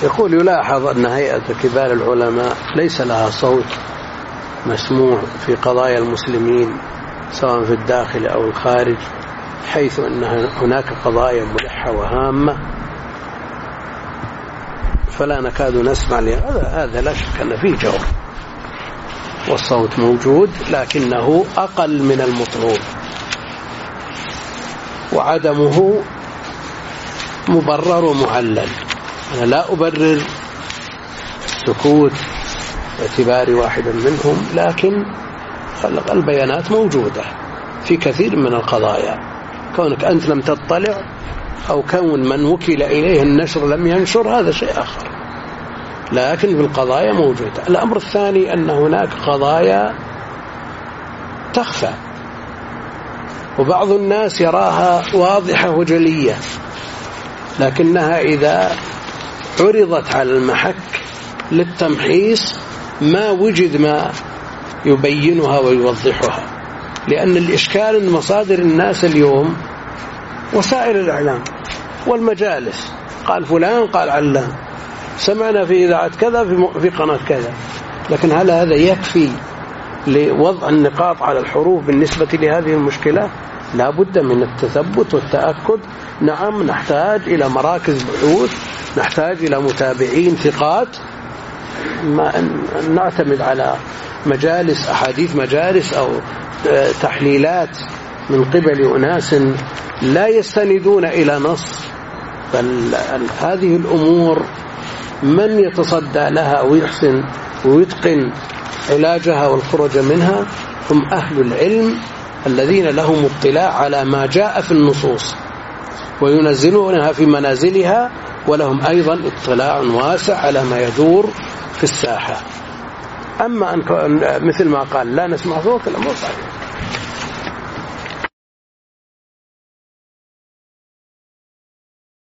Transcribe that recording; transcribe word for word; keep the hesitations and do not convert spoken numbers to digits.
يقول يلاحظ أن هيئة كبار العلماء ليس لها صوت مسموع في قضايا المسلمين سواء في الداخل أو الخارج، حيث أن هناك قضايا ملحة وهامة فلا نكاد نسمع لهذا. هذا لا شك أن فيه جور، والصوت موجود لكنه أقل من المطلوب، وعدمه مبرر ومعلل. أنا لا أبرر السكوت باعتبار واحدا منهم، لكن البيانات موجودة في كثير من القضايا. كونك أنت لم تطلع أو كون من وكل إليه النشر لم ينشر هذا شيء آخر، لكن في القضايا موجودة. الأمر الثاني أن هناك قضايا تخفى، وبعض الناس يراها واضحة وجلية، لكنها إذا عرضت على المحك للتمحيص ما وجد ما يبينها ويوضحها. لأن الإشكال أن مصادر الناس اليوم وسائل الإعلام والمجالس، قال فلان قال علان، سمعنا في إذاعة كذا في قناة كذا، لكن هل هذا يكفي لوضع النقاط على الحروف بالنسبة لهذه المشكلة؟ لا بد من التثبت والتأكد. نعم نحتاج إلى مراكز بحوث، نحتاج إلى متابعين ثقات، ما أن نعتمد على مجالس أحاديث مجالس أو تحليلات من قبل أناس لا يستندون إلى نص. بل هذه الأمور من يتصدى لها ويحسن ويتقن علاجها والخروج منها هم أهل العلم الذين لهم اطلاع على ما جاء في النصوص وينزلونها في منازلها، ولهم أيضا اطلاع واسع على ما يدور في الساحة. أما أن مثل ما قال لا نسمع صوت، الأمر صحيح.